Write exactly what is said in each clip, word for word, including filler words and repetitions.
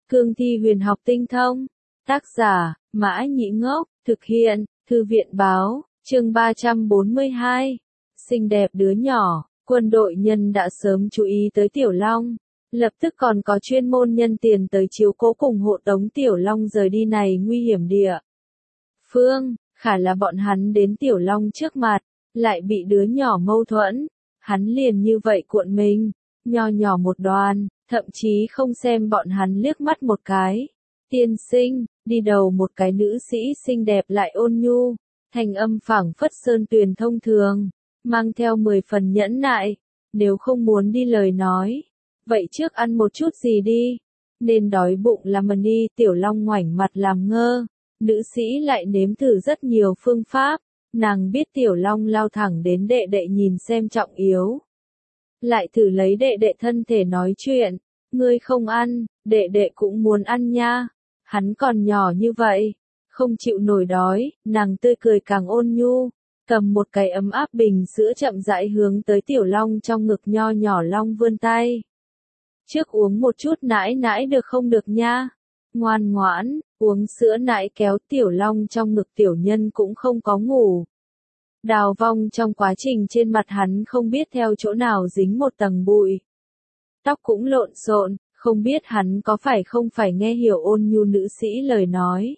Cương thi huyền học tinh thông. Tác giả, Mã Nhĩ Ngốc, thực hiện, Thư viện báo, chương ba trăm bốn mươi hai. Xinh đẹp đứa nhỏ, quân đội nhân đã sớm chú ý tới Tiểu Long. Lập tức còn có chuyên môn nhân tiền tới chiếu cố cùng hộ tống Tiểu Long rời đi này nguy hiểm địa phương. Khả là bọn hắn đến Tiểu Long trước mặt, lại bị đứa nhỏ mâu thuẫn. Hắn liền như vậy cuộn mình, nho nhỏ một đoàn, thậm chí không xem bọn hắn liếc mắt một cái. Tiên sinh, đi đầu một cái nữ sĩ xinh đẹp lại ôn nhu, thành âm phảng phất sơn tuyền thông thường, mang theo mười phần nhẫn nại. Nếu không muốn đi lời nói, vậy trước ăn một chút gì đi, nên đói bụng là mình đi. Tiểu Long ngoảnh mặt làm ngơ, nữ sĩ lại nếm thử rất nhiều phương pháp. Nàng biết Tiểu Long lao thẳng đến đệ đệ nhìn xem trọng yếu, lại thử lấy đệ đệ thân thể nói chuyện. Ngươi không ăn, đệ đệ cũng muốn ăn nha. Hắn còn nhỏ như vậy, không chịu nổi đói. Nàng tươi cười càng ôn nhu, cầm một cái ấm áp bình sữa chậm rãi hướng tới Tiểu Long trong ngực. Nho nhỏ Long vươn tay, trước uống một chút nãi nãi được không được nha. Ngoan ngoãn, uống sữa nãi kéo Tiểu Long trong ngực. Tiểu nhân cũng không có ngủ. Đào vong trong quá trình trên mặt hắn không biết theo chỗ nào dính một tầng bụi. Tóc cũng lộn xộn, không biết hắn có phải không phải nghe hiểu ôn nhu nữ sĩ lời nói.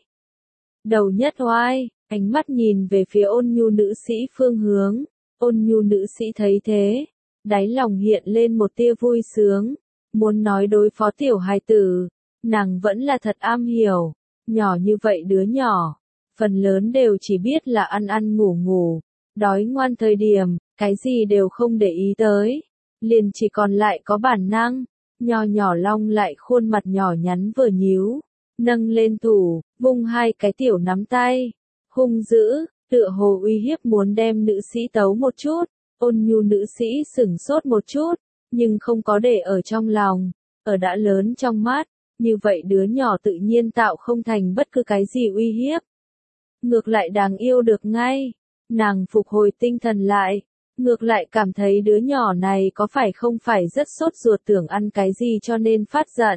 Đầu nhất oai, ánh mắt nhìn về phía ôn nhu nữ sĩ phương hướng. Ôn nhu nữ sĩ thấy thế, đáy lòng hiện lên một tia vui sướng. Muốn nói đối phó tiểu hài tử, nàng vẫn là thật am hiểu. Nhỏ như vậy đứa nhỏ, phần lớn đều chỉ biết là ăn ăn ngủ ngủ, đói ngoan thời điểm, cái gì đều không để ý tới. Liền chỉ còn lại có bản năng. Nho nhỏ Long lại khuôn mặt nhỏ nhắn vừa nhíu, nâng lên thủ, vung hai cái tiểu nắm tay, hung dữ, tựa hồ uy hiếp muốn đem nữ sĩ tấu một chút. Ôn nhu nữ sĩ sửng sốt một chút, nhưng không có để ở trong lòng, ở đã lớn trong mắt, như vậy đứa nhỏ tự nhiên tạo không thành bất cứ cái gì uy hiếp. Ngược lại đáng yêu được ngay. Nàng phục hồi tinh thần lại, ngược lại cảm thấy đứa nhỏ này có phải không phải rất sốt ruột tưởng ăn cái gì cho nên phát giận.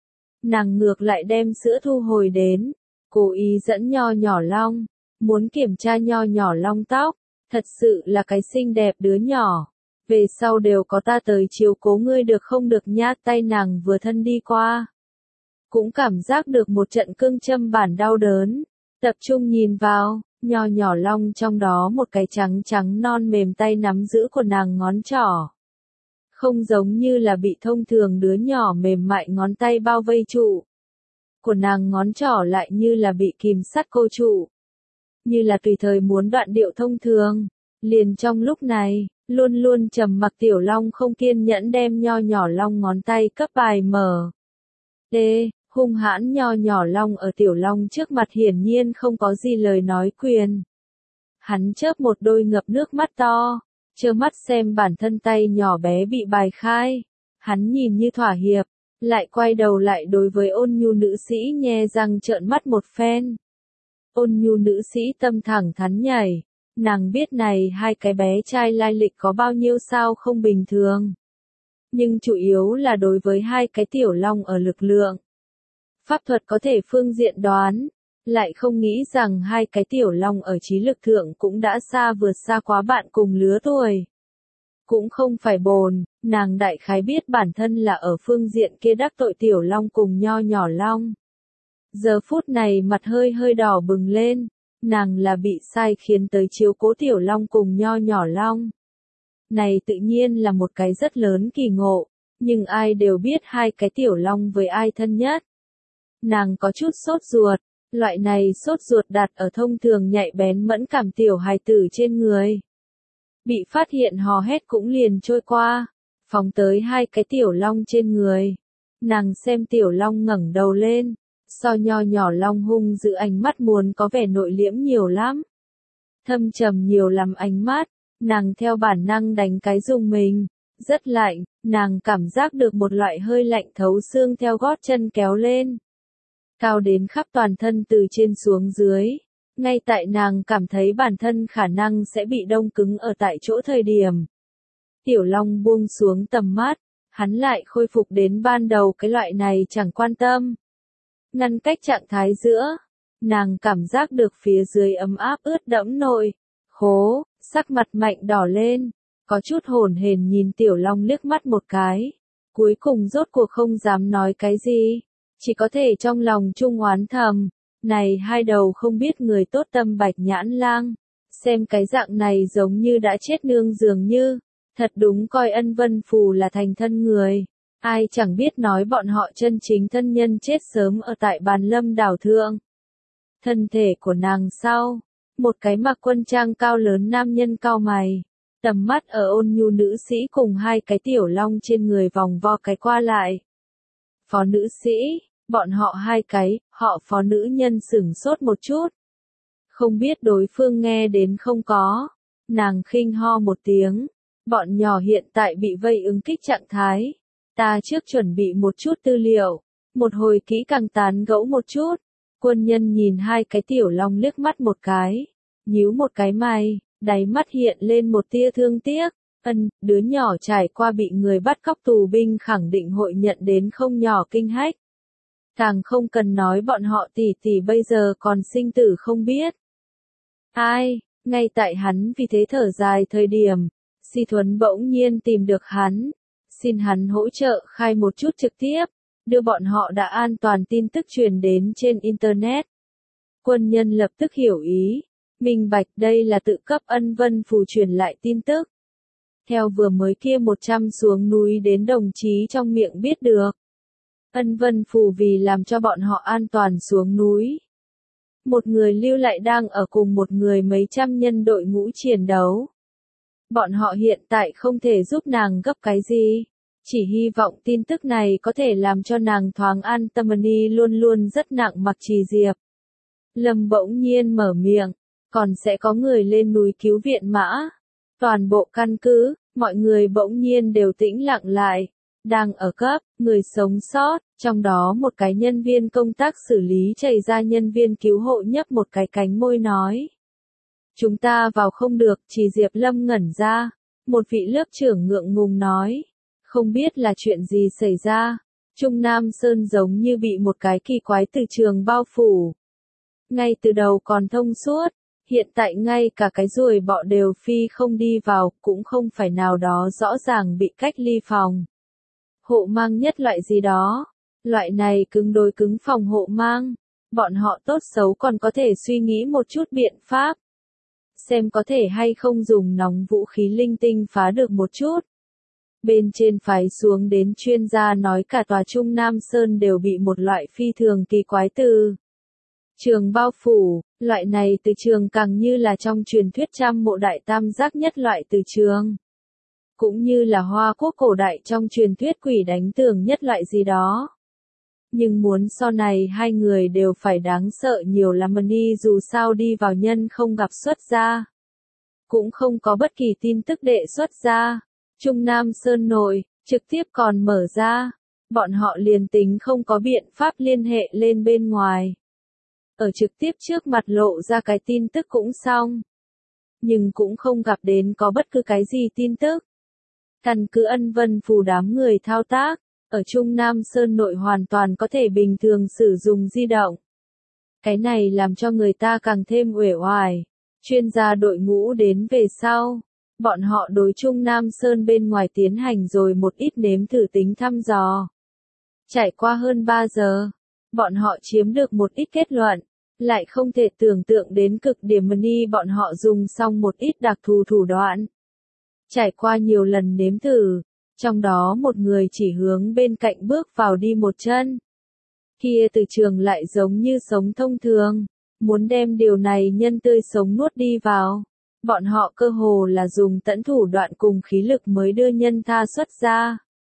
Nàng ngược lại đem sữa thu hồi đến, cố ý dẫn nho nhỏ Long, muốn kiểm tra nho nhỏ Long tóc. Thật sự là cái xinh đẹp đứa nhỏ, về sau đều có ta tới chiếu cố ngươi được không được nha. Tay nàng vừa thân đi qua, cũng cảm giác được một trận cương châm bản đau đớn. Tập trung nhìn vào, nho nhỏ Long trong đó một cái trắng trắng non mềm tay nắm giữ của nàng ngón trỏ. Không giống như là bị thông thường đứa nhỏ mềm mại ngón tay bao vây trụ. Của nàng ngón trỏ lại như là bị kìm sắt cô trụ. Như là tùy thời muốn đoạn điệu thông thường. Liền trong lúc này, luôn luôn trầm mặc Tiểu Long không kiên nhẫn đem nho nhỏ Long ngón tay cấp bài mở. Đê, hung hãn nho nhỏ Long ở Tiểu Long trước mặt hiển nhiên không có gì lời nói quyền. Hắn chớp một đôi ngập nước mắt to, trơ mắt xem bản thân tay nhỏ bé bị bài khai. Hắn nhìn như thỏa hiệp, lại quay đầu lại đối với ôn nhu nữ sĩ nhe răng trợn mắt một phen. Ôn nhu nữ sĩ tâm thẳng thắn nhảy, nàng biết này hai cái bé trai lai lịch có bao nhiêu sao không bình thường. Nhưng chủ yếu là đối với hai cái Tiểu Long ở lực lượng, pháp thuật có thể phương diện đoán, lại không nghĩ rằng hai cái Tiểu Long ở trí lực thượng cũng đã xa vượt xa quá bạn cùng lứa tuổi. Cũng không phải bồn, nàng đại khái biết bản thân là ở phương diện kia đắc tội Tiểu Long cùng nho nhỏ Long. Giờ phút này mặt hơi hơi đỏ bừng lên, nàng là bị sai khiến tới chiếu cố Tiểu Long cùng nho nhỏ Long. Này tự nhiên là một cái rất lớn kỳ ngộ, nhưng ai đều biết hai cái Tiểu Long với ai thân nhất. Nàng có chút sốt ruột, loại này sốt ruột đặt ở thông thường nhạy bén mẫn cảm tiểu hài tử trên người. Bị phát hiện hò hét cũng liền trôi qua, phóng tới hai cái Tiểu Long trên người. Nàng xem Tiểu Long ngẩng đầu lên, so nho nhỏ Long hung giữ ánh mắt muốn có vẻ nội liễm nhiều lắm. Thâm trầm nhiều lắm ánh mắt, nàng theo bản năng đánh cái rùng mình, rất lạnh, nàng cảm giác được một loại hơi lạnh thấu xương theo gót chân kéo lên. Cao đến khắp toàn thân từ trên xuống dưới, ngay tại nàng cảm thấy bản thân khả năng sẽ bị đông cứng ở tại chỗ thời điểm. Tiểu Long buông xuống tầm mắt, hắn lại khôi phục đến ban đầu cái loại này chẳng quan tâm, ngăn cách trạng thái giữa. Nàng cảm giác được phía dưới ấm áp ướt đẫm nội, khố, sắc mặt mạnh đỏ lên, có chút hổn hển nhìn Tiểu Long liếc mắt một cái. Cuối cùng rốt cuộc không dám nói cái gì, chỉ có thể trong lòng chung oán thầm, này hai đầu không biết người tốt tâm Bạch Nhãn Lang, xem cái dạng này giống như đã chết nương dường như, thật đúng coi Ân Vân Phù là thành thân người, ai chẳng biết nói bọn họ chân chính thân nhân chết sớm ở tại Bàn Lâm đảo thượng. Thân thể của nàng sau, một cái mặc quân trang cao lớn nam nhân cao mày, tầm mắt ở ôn nhu nữ sĩ cùng hai cái Tiểu Long trên người vòng vo cái qua lại. Phó nữ sĩ, bọn họ hai cái, họ phó nữ nhân sửng sốt một chút. Không biết đối phương nghe đến không có, nàng khinh ho một tiếng, bọn nhỏ hiện tại bị vây ứng kích trạng thái. Ta trước chuẩn bị một chút tư liệu, một hồi kỹ càng tán gẫu một chút. Quân nhân nhìn hai cái Tiểu Long liếc mắt một cái, nhíu một cái mày, đáy mắt hiện lên một tia thương tiếc. Ân, đứa nhỏ trải qua bị người bắt cóc tù binh khẳng định hội nhận đến không nhỏ kinh hách. Càng không cần nói bọn họ tỷ tỷ bây giờ còn sinh tử không biết. Ai, ngay tại hắn vì thế thở dài thời điểm, Si Thuấn bỗng nhiên tìm được hắn, xin hắn hỗ trợ khai một chút trực tiếp, đưa bọn họ đã an toàn tin tức truyền đến trên Internet. Quân nhân lập tức hiểu ý, minh bạch đây là tự cấp Ân Vân Phù truyền lại tin tức. Theo vừa mới kia một trăm xuống núi đến đồng chí trong miệng biết được. Ân Vân Phù vì làm cho bọn họ an toàn xuống núi. Một người lưu lại đang ở cùng một người mấy trăm nhân đội ngũ chiến đấu. Bọn họ hiện tại không thể giúp nàng gấp cái gì. Chỉ hy vọng tin tức này có thể làm cho nàng thoáng an tâm. Ni luôn luôn rất nặng Mặc Trì Diệp. Lâm bỗng nhiên mở miệng, còn sẽ có người lên núi cứu viện mã. Toàn bộ căn cứ, mọi người bỗng nhiên đều tĩnh lặng lại. Đang ở cấp, người sống sót, trong đó một cái nhân viên công tác xử lý chảy ra nhân viên cứu hộ nhấp một cái cánh môi nói. Chúng ta vào không được, Trì Diệp Lâm ngẩn ra. Một vị lớp trưởng ngượng ngùng nói. Không biết là chuyện gì xảy ra. Trung Nam Sơn giống như bị một cái kỳ quái từ trường bao phủ. Ngay từ đầu còn thông suốt. Hiện tại ngay cả cái ruồi bọ đều phi không đi vào, cũng không phải nào đó rõ ràng bị cách ly phòng. Hộ mang nhất loại gì đó. Loại này cứng đối cứng phòng hộ mang. Bọn họ tốt xấu còn có thể suy nghĩ một chút biện pháp. Xem có thể hay không dùng nóng vũ khí linh tinh phá được một chút. Bên trên phái xuống đến chuyên gia nói cả tòa Trung Nam Sơn đều bị một loại phi thường kỳ quái từ trường bao phủ, loại này từ trường càng như là trong truyền thuyết trăm mộ đại tam giác nhất loại từ trường. Cũng như là Hoa Quốc cổ đại trong truyền thuyết quỷ đánh tường nhất loại gì đó. Nhưng muốn sau này hai người đều phải đáng sợ nhiều lắm. Ni dù sao đi vào nhân không gặp xuất gia. Cũng không có bất kỳ tin tức đệ xuất gia. Trung Nam Sơn nội, trực tiếp còn mở ra. Bọn họ liền tính không có biện pháp liên hệ lên bên ngoài. Ở trực tiếp trước mặt lộ ra cái tin tức cũng xong. Nhưng cũng không gặp đến có bất cứ cái gì tin tức. Căn cứ Ân Vân Phù đám người thao tác, ở Trung Nam Sơn nội hoàn toàn có thể bình thường sử dụng di động. Cái này làm cho người ta càng thêm uể oải. Chuyên gia đội ngũ đến về sau, bọn họ đối Trung Nam Sơn bên ngoài tiến hành rồi một ít nếm thử tính thăm dò. Trải qua hơn ba giờ, bọn họ chiếm được một ít kết luận, lại không thể tưởng tượng đến cực điểm. Ni bọn họ dùng xong một ít đặc thù thủ đoạn. Trải qua nhiều lần nếm thử, trong đó một người chỉ hướng bên cạnh bước vào đi một chân. Kia từ trường lại giống như sống thông thường, muốn đem điều này nhân tươi sống nuốt đi vào. Bọn họ cơ hồ là dùng tận thủ đoạn cùng khí lực mới đưa nhân tha xuất ra.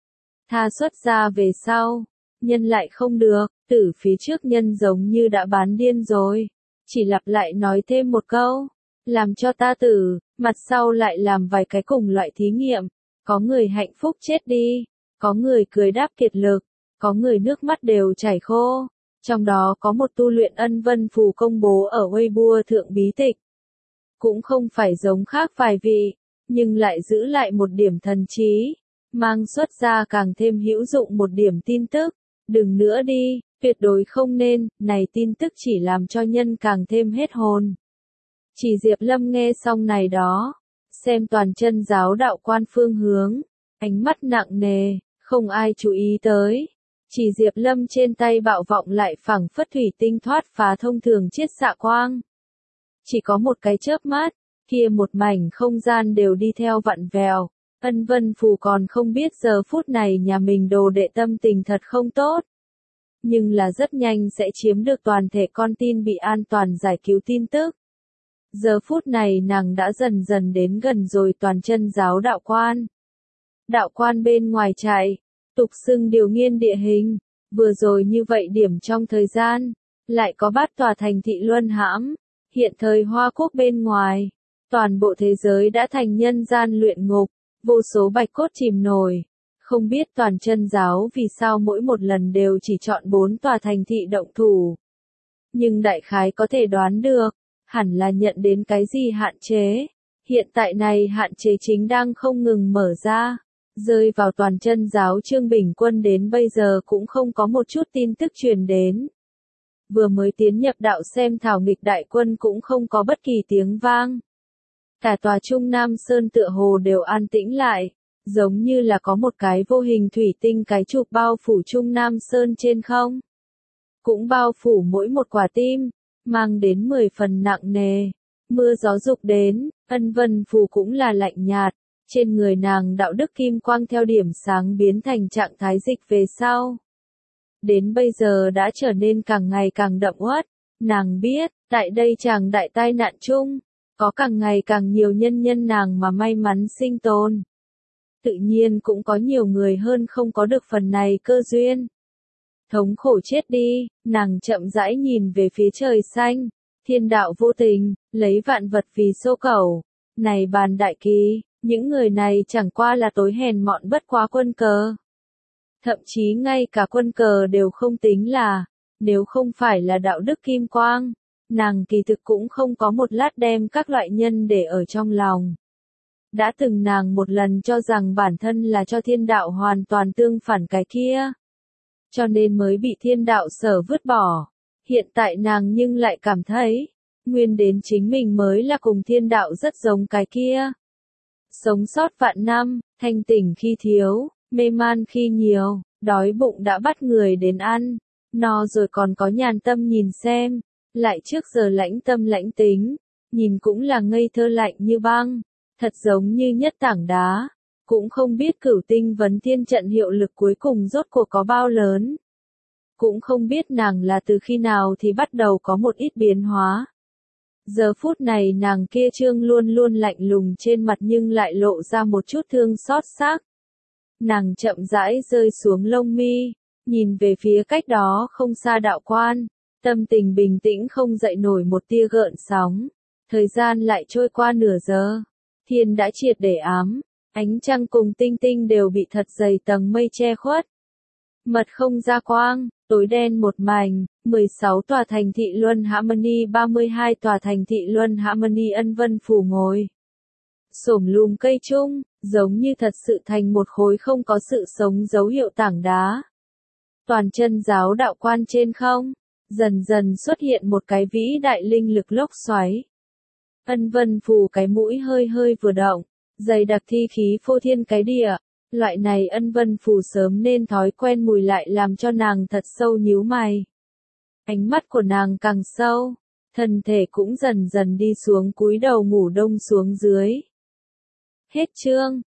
Tha xuất ra về sau, nhân lại không được, tử phía trước nhân giống như đã bán điên rồi. Chỉ lặp lại nói thêm một câu, làm cho ta tử, mặt sau lại làm vài cái cùng loại thí nghiệm. Có người hạnh phúc chết đi, có người cười đáp kiệt lực, có người nước mắt đều chảy khô. Trong đó có một tu luyện Ân Vân Phù công bố ở Weibo thượng bí tịch. Cũng không phải giống khác vài vị, nhưng lại giữ lại một điểm thần trí, mang xuất ra càng thêm hữu dụng một điểm tin tức. Đừng nữa đi, P Tuyệt đối không nên, này tin tức chỉ làm cho nhân càng thêm hết hồn. Chỉ Diệp Lâm nghe xong này đó, xem toàn chân giáo đạo quan phương hướng, ánh mắt nặng nề, không ai chú ý tới. Chỉ Diệp Lâm trên tay bạo vọng lại phẳng phất thủy tinh thoát phá thông thường chiết xạ quang. Chỉ có một cái chớp mắt, kia một mảnh không gian đều đi theo vặn vẹo. Ân Vân Phù còn không biết giờ phút này nhà mình đồ đệ tâm tình thật không tốt. Nhưng là rất nhanh sẽ chiếm được toàn thể con tin bị an toàn giải cứu tin tức. Giờ phút này nàng đã dần dần đến gần rồi toàn chân giáo đạo quan. Đạo quan bên ngoài chạy, tục xưng điều nghiên địa hình, vừa rồi như vậy điểm trong thời gian, lại có bát tòa thành thị luân hãm, hiện thời Hoa Quốc bên ngoài, toàn bộ thế giới đã thành nhân gian luyện ngục, vô số bạch cốt chìm nổi. Không biết toàn chân giáo vì sao mỗi một lần đều chỉ chọn bốn tòa thành thị động thủ. Nhưng đại khái có thể đoán được, hẳn là nhận đến cái gì hạn chế. Hiện tại này hạn chế chính đang không ngừng mở ra. Rơi vào toàn chân giáo Trương Bình Quân đến bây giờ cũng không có một chút tin tức truyền đến. Vừa mới tiến nhập đạo xem thảo nghịch đại quân cũng không có bất kỳ tiếng vang. Cả tòa Trung Nam Sơn tựa hồ đều an tĩnh lại, giống như là có một cái vô hình thủy tinh cái chụp bao phủ Trung Nam Sơn trên không. Cũng bao phủ mỗi một quả tim, mang đến mười phần nặng nề. Mưa gió dục đến, Ân Vân Phù cũng là lạnh nhạt. Trên người nàng đạo đức kim quang theo điểm sáng biến thành trạng thái dịch về sau. Đến bây giờ đã trở nên càng ngày càng đậm uất. Nàng biết, tại đây chàng đại tai nạn chung, có càng ngày càng nhiều nhân nhân nàng mà may mắn sinh tồn. Tự nhiên cũng có nhiều người hơn không có được phần này cơ duyên. Thống khổ chết đi, nàng chậm rãi nhìn về phía trời xanh. Thiên đạo vô tình, lấy vạn vật vì xô cẩu. Này bàn đại kỳ. Những người này chẳng qua là tối hèn mọn bất quá quân cờ. Thậm chí ngay cả quân cờ đều không tính là, nếu không phải là đạo đức kim quang, nàng kỳ thực cũng không có một lát đem các loại nhân để ở trong lòng. Đã từng nàng một lần cho rằng bản thân là cho thiên đạo hoàn toàn tương phản cái kia. Cho nên mới bị thiên đạo sở vứt bỏ. Hiện tại nàng nhưng lại cảm thấy, nguyên đến chính mình mới là cùng thiên đạo rất giống cái kia. Sống sót vạn năm, thanh tỉnh khi thiếu, mê man khi nhiều, đói bụng đã bắt người đến ăn, no rồi còn có nhàn tâm nhìn xem, lại trước giờ lãnh tâm lãnh tính, nhìn cũng là ngây thơ lạnh như băng, thật giống như nhất tảng đá, cũng không biết cửu tinh vấn thiên trận hiệu lực cuối cùng rốt cuộc có bao lớn, cũng không biết nàng là từ khi nào thì bắt đầu có một ít biến hóa. Giờ phút này nàng kia trương luôn luôn lạnh lùng trên mặt nhưng lại lộ ra một chút thương xót xác. Nàng chậm rãi rơi xuống lông mi, nhìn về phía cách đó không xa đạo quan, tâm tình bình tĩnh không dậy nổi một tia gợn sóng. Thời gian lại trôi qua nửa giờ, thiên đã triệt để ám, ánh trăng cùng tinh tinh đều bị thật dày tầng mây che khuất. Mật không ra quang, tối đen một mảnh, mười sáu tòa thành thị Luân Harmony ba mươi hai tòa thành thị Luân Harmony Ân Vân Phù ngồi. Xổm lùm cây chung, giống như thật sự thành một khối không có sự sống dấu hiệu tảng đá. Toàn chân giáo đạo quan trên không, dần dần xuất hiện một cái vĩ đại linh lực lốc xoáy. Ân Vân Phù cái mũi hơi hơi vừa động, dày đặc thi khí phô thiên cái địa. Loại này Ân Vân Phù sớm nên thói quen mùi lại làm cho nàng thật sâu nhíu mày. Ánh mắt của nàng càng sâu, thân thể cũng dần dần đi xuống cúi đầu ngủ đông xuống dưới. Hết chương.